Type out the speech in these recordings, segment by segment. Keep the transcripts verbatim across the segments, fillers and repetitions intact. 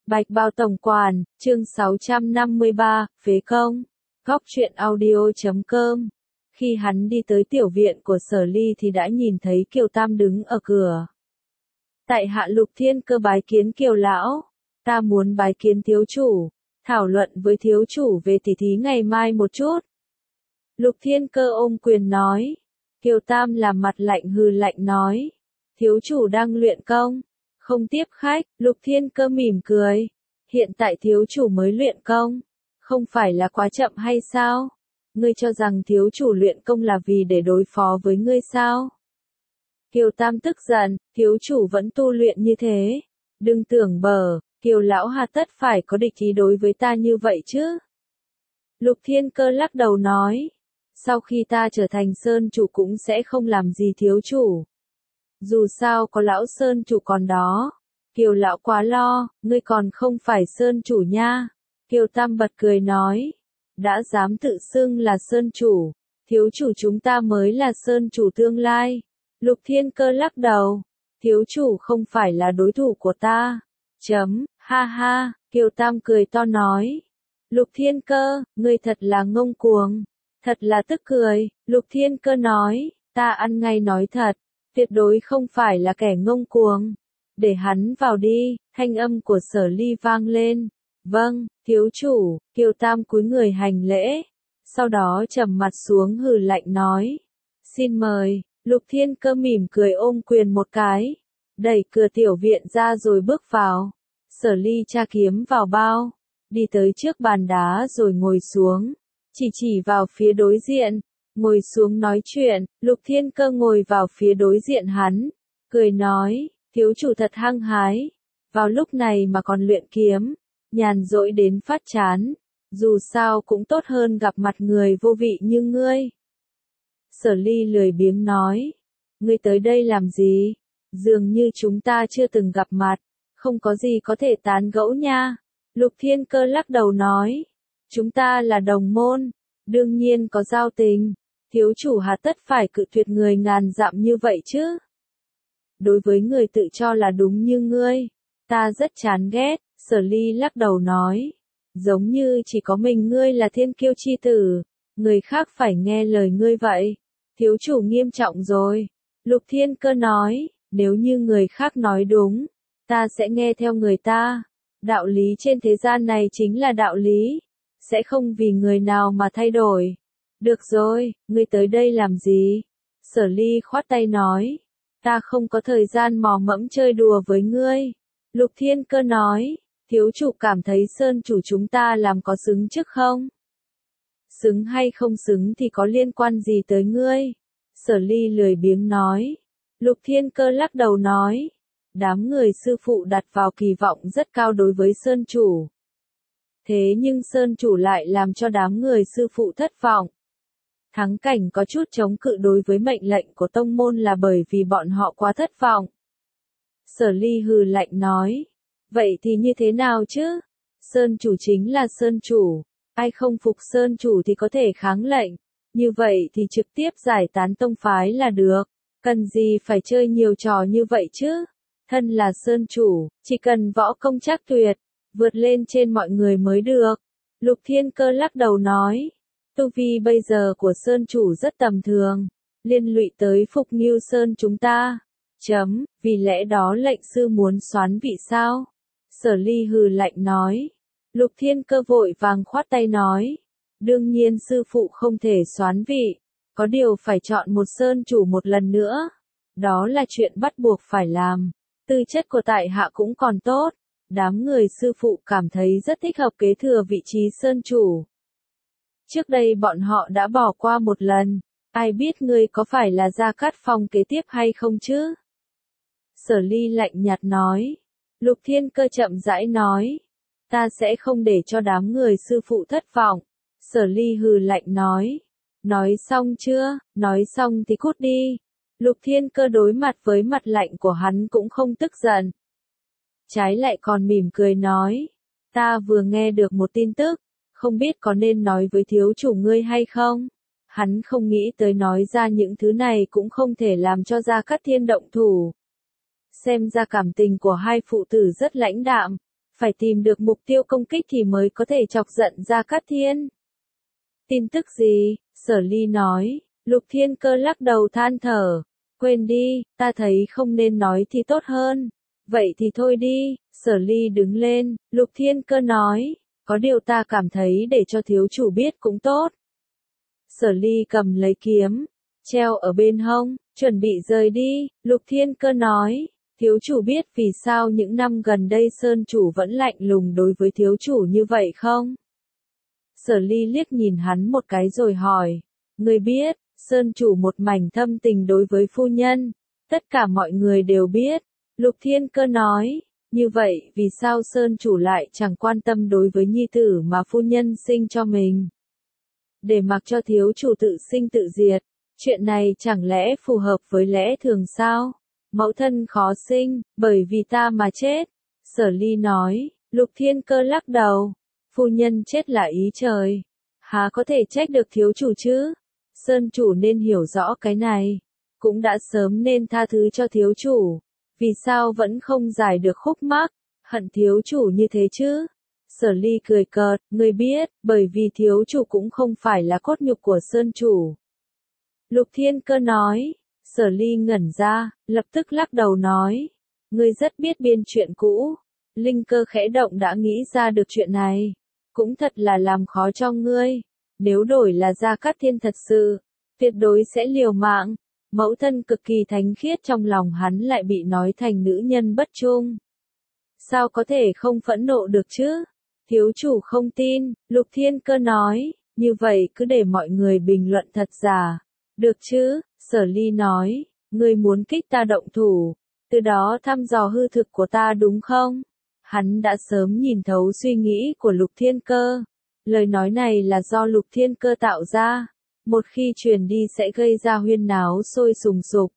Bạch Bao Tổng Quản, chương sáu trăm năm mươi ba, Phế Công. Góc truyện audio chấm com. Khi hắn đi tới tiểu viện của Sở Ly thì đã nhìn thấy Kiều Tam đứng ở cửa. Tại hạ Lục Thiên Cơ bái kiến Kiều lão, ta muốn bái kiến thiếu chủ, thảo luận với thiếu chủ về tỉ thí ngày mai một chút. Lục Thiên Cơ ôm quyền nói. Kiều Tam làm mặt lạnh hừ lạnh nói. Thiếu chủ đang luyện công, không tiếp khách. Lục Thiên Cơ mỉm cười. Hiện tại thiếu chủ mới luyện công, không phải là quá chậm hay sao? Ngươi cho rằng thiếu chủ luyện công là vì để đối phó với ngươi sao? Kiều Tam tức giận, thiếu chủ vẫn tu luyện như thế. Đừng tưởng bở, Kiều lão hà tất phải có địch ý đối với ta như vậy chứ? Lục Thiên Cơ lắc đầu nói. Sau khi ta trở thành sơn chủ cũng sẽ không làm gì thiếu chủ. Dù sao có lão sơn chủ còn đó. Kiều lão quá lo, ngươi còn không phải sơn chủ nha. Kiều Tam bật cười nói. Đã dám tự xưng là sơn chủ, thiếu chủ chúng ta mới là sơn chủ tương lai. Lục Thiên Cơ lắc đầu. Thiếu chủ không phải là đối thủ của ta. Chấm, ha ha, Kiều Tam cười to nói. Lục Thiên Cơ, ngươi thật là ngông cuồng. Thật là tức cười, Lục Thiên Cơ nói. Ta ăn ngay nói thật, tuyệt đối không phải là kẻ ngông cuồng. Để hắn vào đi, thanh âm của Sở Ly vang lên. Vâng, thiếu chủ. Kiều Tam cúi người hành lễ. Sau đó trầm mặt xuống hừ lạnh nói. Xin mời. Lục Thiên Cơ mỉm cười ôm quyền một cái. Đẩy cửa tiểu viện ra rồi bước vào. Sở Ly tra kiếm vào bao. Đi tới trước bàn đá rồi ngồi xuống. Chỉ chỉ vào phía đối diện. Ngồi xuống nói chuyện. Lục Thiên Cơ ngồi vào phía đối diện hắn. Cười nói. Thiếu chủ thật hăng hái. Vào lúc này mà còn luyện kiếm. Nhàn rỗi đến phát chán. Dù sao cũng tốt hơn gặp mặt người vô vị như ngươi. Sở Ly lười biếng nói. Ngươi tới đây làm gì? Dường như chúng ta chưa từng gặp mặt. Không có gì có thể tán gẫu nha. Lục Thiên Cơ lắc đầu nói. Chúng ta là đồng môn. Đương nhiên có giao tình. Thiếu chủ hà tất phải cự tuyệt người ngàn dặm như vậy chứ? Đối với người tự cho là đúng như ngươi, ta rất chán ghét. Sở Ly lắc đầu nói. Giống như chỉ có mình ngươi là thiên kiêu chi tử. Người khác phải nghe lời ngươi vậy. Thiếu chủ nghiêm trọng rồi. Lục Thiên Cơ nói. Nếu như người khác nói đúng, ta sẽ nghe theo người ta. Đạo lý trên thế gian này chính là đạo lý. Sẽ không vì người nào mà thay đổi. Được rồi, ngươi tới đây làm gì? Sở Ly khoát tay nói. Ta không có thời gian mò mẫm chơi đùa với ngươi. Lục Thiên Cơ nói. Thiếu chủ cảm thấy sơn chủ chúng ta làm có xứng trước không? Xứng hay không xứng thì có liên quan gì tới ngươi? Sở Ly lười biếng nói. Lục Thiên Cơ lắc đầu nói. Đám người sư phụ đặt vào kỳ vọng rất cao đối với sơn chủ. Thế nhưng sơn chủ lại làm cho đám người sư phụ thất vọng. Thắng cảnh có chút chống cự đối với mệnh lệnh của tông môn là bởi vì bọn họ quá thất vọng. Sở Ly hừ lạnh nói. Vậy thì như thế nào chứ? Sơn chủ chính là sơn chủ. Ai không phục sơn chủ thì có thể kháng lệnh. Như vậy thì trực tiếp giải tán tông phái là được. Cần gì phải chơi nhiều trò như vậy chứ? Thân là sơn chủ, chỉ cần võ công chắc tuyệt, vượt lên trên mọi người mới được. Lục Thiên Cơ lắc đầu nói. Tu vi bây giờ của sơn chủ rất tầm thường. Liên lụy tới Phục Nghiêu Sơn chúng ta. Chấm, vì lẽ đó lệnh sư muốn soán vị sao? Sở Ly hừ lạnh nói. Lục Thiên Cơ vội vàng khoát tay nói. Đương nhiên sư phụ không thể soán vị. Có điều phải chọn một sơn chủ một lần nữa. Đó là chuyện bắt buộc phải làm. Tư chất của tại hạ cũng còn tốt. Đám người sư phụ cảm thấy rất thích hợp kế thừa vị trí sơn chủ. Trước đây bọn họ đã bỏ qua một lần. Ai biết ngươi có phải là Gia Cát Phong kế tiếp hay không chứ? Sở Ly lạnh nhạt nói. Lục Thiên Cơ chậm rãi nói. Ta sẽ không để cho đám người sư phụ thất vọng. Sở Ly hừ lạnh nói. Nói xong chưa? Nói xong thì cút đi. Lục Thiên Cơ đối mặt với mặt lạnh của hắn cũng không tức giận. Trái lại còn mỉm cười nói. Ta vừa nghe được một tin tức. Không biết có nên nói với thiếu chủ ngươi hay không? Hắn không nghĩ tới nói ra những thứ này cũng không thể làm cho Gia Cát Thiên động thủ. Xem ra cảm tình của hai phụ tử rất lãnh đạm. phải tìm được mục tiêu công kích thì mới có thể chọc giận Gia Cát Thiên. Tin tức gì? Sở Ly nói. Lục Thiên Cơ lắc đầu than thở. Quên đi, ta thấy không nên nói thì tốt hơn. Vậy thì thôi đi. Sở Ly đứng lên, Lục Thiên Cơ nói. Có điều ta cảm thấy để cho thiếu chủ biết cũng tốt. Sở Ly cầm lấy kiếm, treo ở bên hông, chuẩn bị rời đi. Lục Thiên Cơ nói. Thiếu chủ biết vì sao những năm gần đây Sơn chủ vẫn lạnh lùng đối với thiếu chủ như vậy không? Sở Ly liếc nhìn hắn một cái rồi hỏi. Ngươi biết, Sơn chủ một mảnh thâm tình đối với phu nhân. Tất cả mọi người đều biết. Lục Thiên Cơ nói. Như vậy vì sao Sơn chủ lại chẳng quan tâm đối với nhi tử mà phu nhân sinh cho mình? Để mặc cho thiếu chủ tự sinh tự diệt. Chuyện này chẳng lẽ phù hợp với lẽ thường sao? Mẫu thân khó sinh, bởi vì ta mà chết. Sở Ly nói. Lục Thiên Cơ lắc đầu. Phu nhân chết là ý trời. Há có thể trách được thiếu chủ chứ? Sơn chủ nên hiểu rõ cái này. Cũng đã sớm nên tha thứ cho thiếu chủ. Vì sao vẫn không giải được khúc mắc, hận thiếu chủ như thế chứ? Sở Ly cười cợt, ngươi biết, bởi vì thiếu chủ cũng không phải là cốt nhục của Sơn chủ. Lục Thiên Cơ nói. Sở Ly ngẩn ra, lập tức lắc đầu nói. Ngươi rất biết biên chuyện cũ. Linh cơ khẽ động đã nghĩ ra được chuyện này. Cũng thật là làm khó cho ngươi. Nếu đổi là Gia Cát Thiên thật sự, tuyệt đối sẽ liều mạng. Mẫu thân cực kỳ thánh khiết trong lòng hắn lại bị nói thành nữ nhân bất trung. Sao có thể không phẫn nộ được chứ? Thiếu chủ không tin, Lục Thiên Cơ nói. Như vậy cứ để mọi người bình luận thật giả. Được chứ? Sở Ly nói. Ngươi muốn kích ta động thủ, từ đó thăm dò hư thực của ta đúng không? Hắn đã sớm nhìn thấu suy nghĩ của Lục Thiên Cơ. Lời nói này là do Lục Thiên Cơ tạo ra. Một khi truyền đi sẽ gây ra huyên náo sôi sùng sục.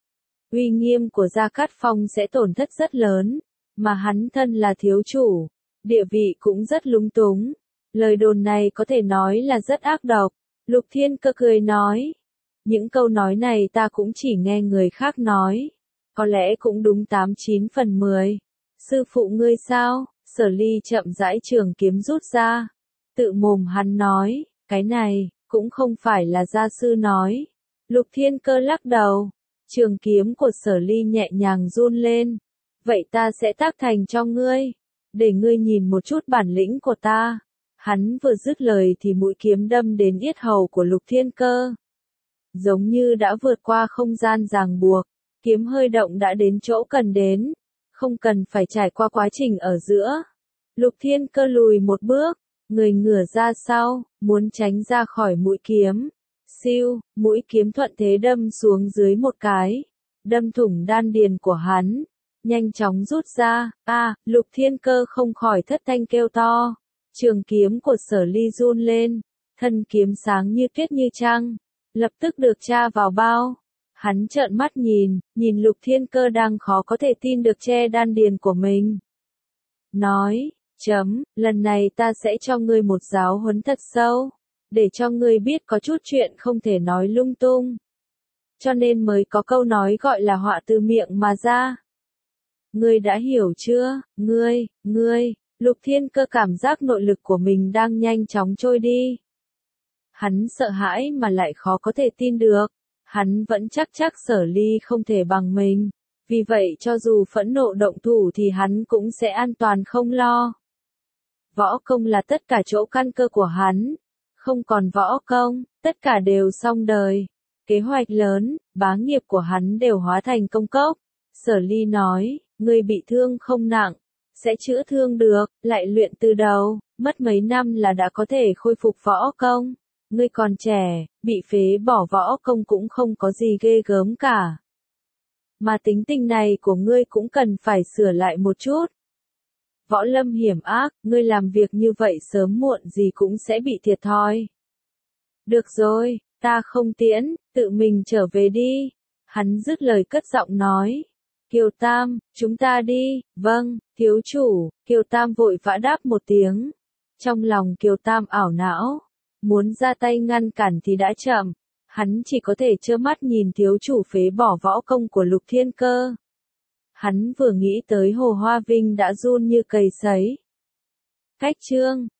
Uy nghiêm của Gia Cát Phong sẽ tổn thất rất lớn. Mà hắn thân là thiếu chủ. Địa vị cũng rất lúng túng. Lời đồn này có thể nói là rất ác độc. Lục Thiên Cơ cười nói. Những câu nói này ta cũng chỉ nghe người khác nói. Có lẽ cũng đúng tám chín phần mười. Sư phụ ngươi sao? Sở Ly chậm rãi trường kiếm rút ra. Tự mồm hắn nói. Cái này, cũng không phải là gia sư nói. Lục Thiên Cơ lắc đầu. Trường kiếm của Sở Ly nhẹ nhàng run lên. Vậy ta sẽ tác thành cho ngươi. Để ngươi nhìn một chút bản lĩnh của ta. Hắn vừa dứt lời thì mũi kiếm đâm đến yết hầu của Lục Thiên Cơ. Giống như đã vượt qua không gian ràng buộc. Kiếm hơi động đã đến chỗ cần đến. Không cần phải trải qua quá trình ở giữa. Lục Thiên Cơ lùi một bước. Người ngửa ra sau, muốn tránh ra khỏi mũi kiếm. Siêu, mũi kiếm thuận thế đâm xuống dưới một cái. Đâm thủng đan điền của hắn. Nhanh chóng rút ra. A, à, Lục Thiên Cơ không khỏi thất thanh kêu to. Trường kiếm của Sở Ly run lên. Thân kiếm sáng như tuyết như trăng. Lập tức được tra vào bao. Hắn trợn mắt nhìn, nhìn Lục Thiên Cơ đang khó có thể tin được che đan điền của mình. Nói, chấm, lần này ta sẽ cho ngươi một giáo huấn thật sâu. Để cho ngươi biết có chút chuyện không thể nói lung tung. Cho nên mới có câu nói gọi là họa từ miệng mà ra. Ngươi đã hiểu chưa? Ngươi, ngươi, Lục Thiên Cơ cảm giác nội lực của mình đang nhanh chóng trôi đi. Hắn sợ hãi mà lại khó có thể tin được. Hắn vẫn chắc chắc Sở Ly không thể bằng mình. Vì vậy cho dù phẫn nộ động thủ thì hắn cũng sẽ an toàn không lo. Võ công là tất cả chỗ căn cơ của hắn. Không còn võ công, tất cả đều xong đời. Kế hoạch lớn, bá nghiệp của hắn đều hóa thành công cốc. Sở Ly nói, ngươi bị thương không nặng, sẽ chữa thương được, lại luyện từ đầu, mất mấy năm là đã có thể khôi phục võ công. Ngươi còn trẻ, bị phế bỏ võ công cũng không có gì ghê gớm cả. Mà tính tình này của ngươi cũng cần phải sửa lại một chút. Võ lâm hiểm ác, ngươi làm việc như vậy sớm muộn gì cũng sẽ bị thiệt thòi. Được rồi, ta không tiễn, tự mình trở về đi. Hắn dứt lời cất giọng nói. Kiều Tam, chúng ta đi. Vâng, thiếu chủ. Kiều Tam vội vã đáp một tiếng. Trong lòng Kiều Tam ảo não. Muốn ra tay ngăn cản thì đã chậm. Hắn chỉ có thể trơ mắt nhìn thiếu chủ phế bỏ võ công của Lục Thiên Cơ. Hắn vừa nghĩ tới Hồ Hoa Vinh đã run như cầy sấy. Cách chương